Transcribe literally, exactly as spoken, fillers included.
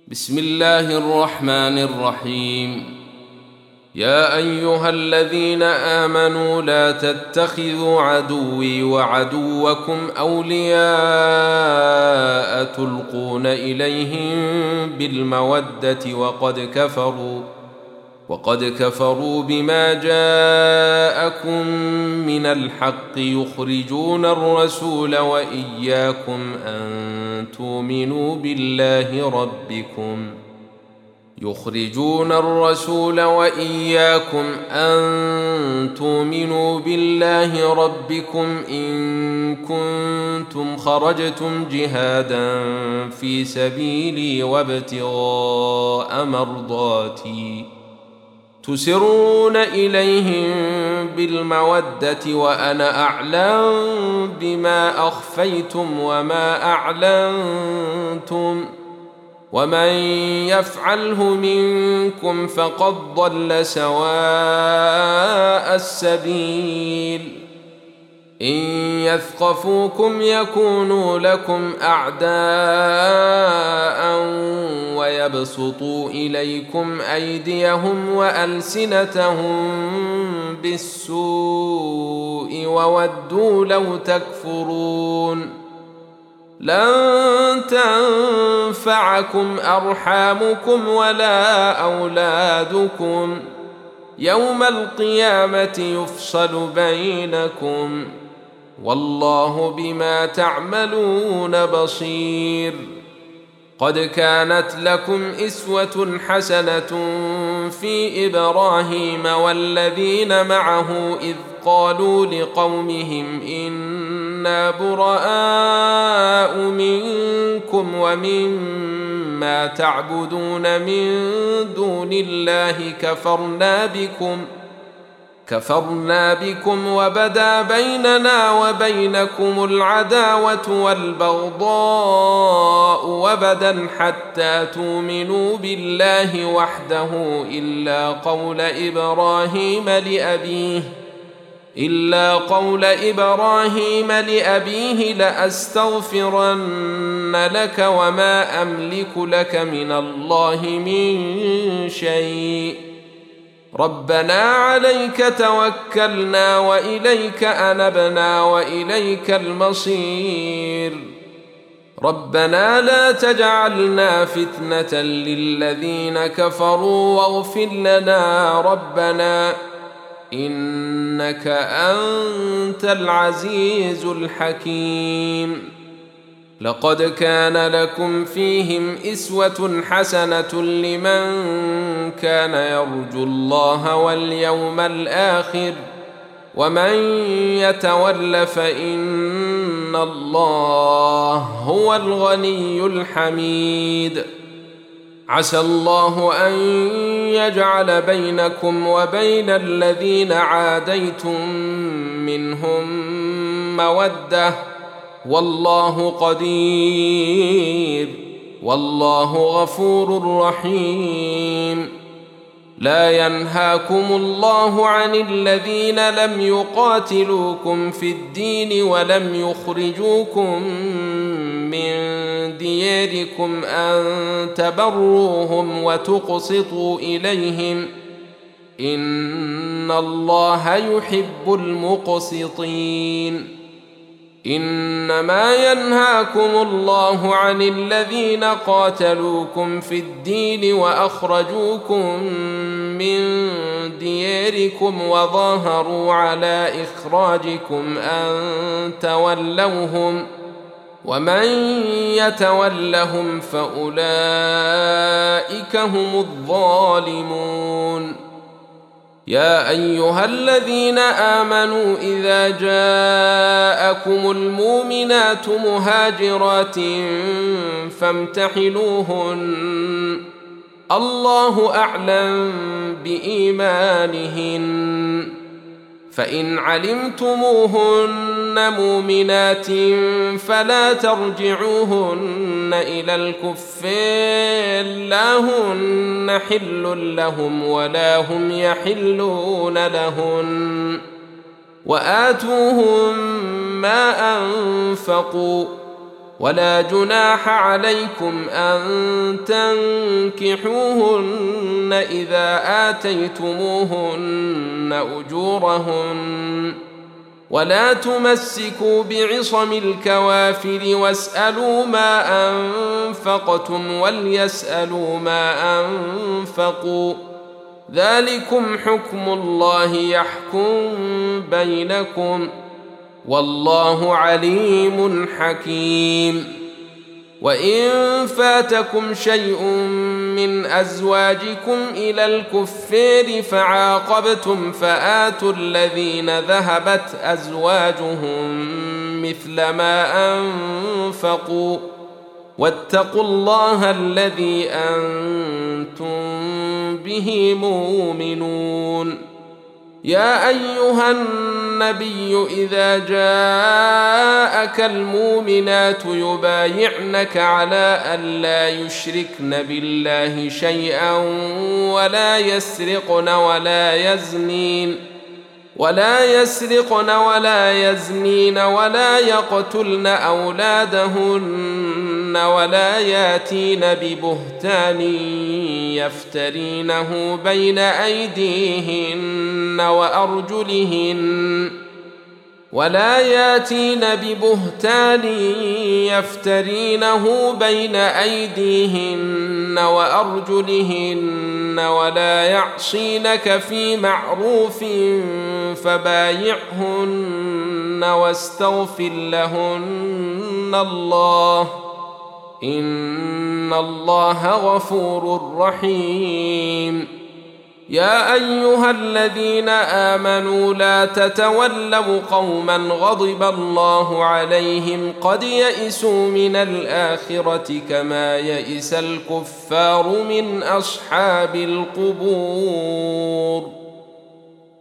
بسم الله الرحمن الرحيم. يا أيها الذين آمنوا لا تتخذوا عدوي وعدوكم أولياء تلقون إليهم بالمودة وقد كفروا وقد كفروا بما جاءكم من الحق يخرجون الرسول وإياكم أن تؤمنوا بالله ربكم يخرجون الرسول وإياكم أن تؤمنوا بالله ربكم إن كنتم خرجتم جهادا في سبيلي وابتغاء مرضاتي تسرون إليهم بالمودة وأنا أعلم بما أخفيتم وما أعلنتم ومن يفعله منكم فقد ضل سواء السبيل. إن يثقفوكم يكونوا لكم أعداء ويبسطوا إليكم أيديهم وألسنتهم بالسوء وودوا لو تكفرون. لن تنفعكم أرحامكم ولا أولادكم يوم القيامة يفصل بينكم والله بما تعملون بصير. قد كانت لكم إسوة حسنة في إبراهيم والذين معه إذ قالوا لقومهم إنا براء منكم ومما تعبدون من دون الله كفرنا بكم كفرنا بكم وبدا بيننا وبينكم العداوة والبغضاء وبدا حتى تؤمنوا بالله وحده إلا قول إبراهيم لأبيه إلا قول إبراهيم لأبيه لأستغفرن لك وما أملك لك من الله من شيء ربنا عليك توكلنا وإليك أنبنا وإليك المصير. ربنا لا تجعلنا فتنة للذين كفروا واغفر لنا ربنا إنك أنت العزيز الحكيم. لقد كان لكم فيهم إسوة حسنة لمن كان يرجو الله واليوم الآخر ومن يتول فإن الله هو الغني الحميد. عسى الله أن يجعل بينكم وبين الذين عاديتم منهم مودة والله قدير والله غفور رحيم. لا ينهاكم الله عن الذين لم يقاتلوكم في الدين ولم يخرجوكم من دياركم أن تبروهم وتقسطوا إليهم إن الله يحب المقسطين. إنما ينهاكم الله عن الذين قاتلوكم في الدين وأخرجوكم من دياركم وظاهروا على إخراجكم أن تولوهم ومن يتولهم فأولئك هم الظالمون. يا أيها الذين آمنوا إذا جاءكم المؤمنات مهاجرات فامتحنوهن الله أعلم بإيمانهن فإن علمتموهن مؤمنات فلا ترجعوهن إلى الكفار لا هن حل لهم ولا هم يحلون لهن وآتوهم ما أنفقوا ولا جناح عليكم أن تنكحوهن إذا آتيتموهن أجورهن ولا تمسكوا بعصم الكوافر واسألوا ما أنفقتم وليسألوا ما أنفقوا ذلكم حكم الله يحكم بينكم والله عليم حكيم. وإن فاتكم شيء من أزواجكم إلى الكفار فعاقبتم فآتوا الذين ذهبت أزواجهم مثل ما أنفقوا واتقوا الله الذي أنتم به مؤمنون. يا أيها النبي إذا جاءك المؤمنات يبايعنك على أن لا يشركن بالله شيئا ولا يسرقن ولا يزنين ولا يسرقن ولا يزنين ولا يقتلن أولادهن ولا ياتين ببهتان يفترينه بين أيديهن وأرجلهن ولا ياتين ببهتان يفترينه بين أيديهن وأرجلهن ولا يعصينك في معروف فبايعهن واستغفر لهن الله إن الله غفور رحيم. يا أيها الذين آمنوا لا تتولوا قوما غضب الله عليهم قد يئسوا من الآخرة كما يئس الكفار من أصحاب القبور.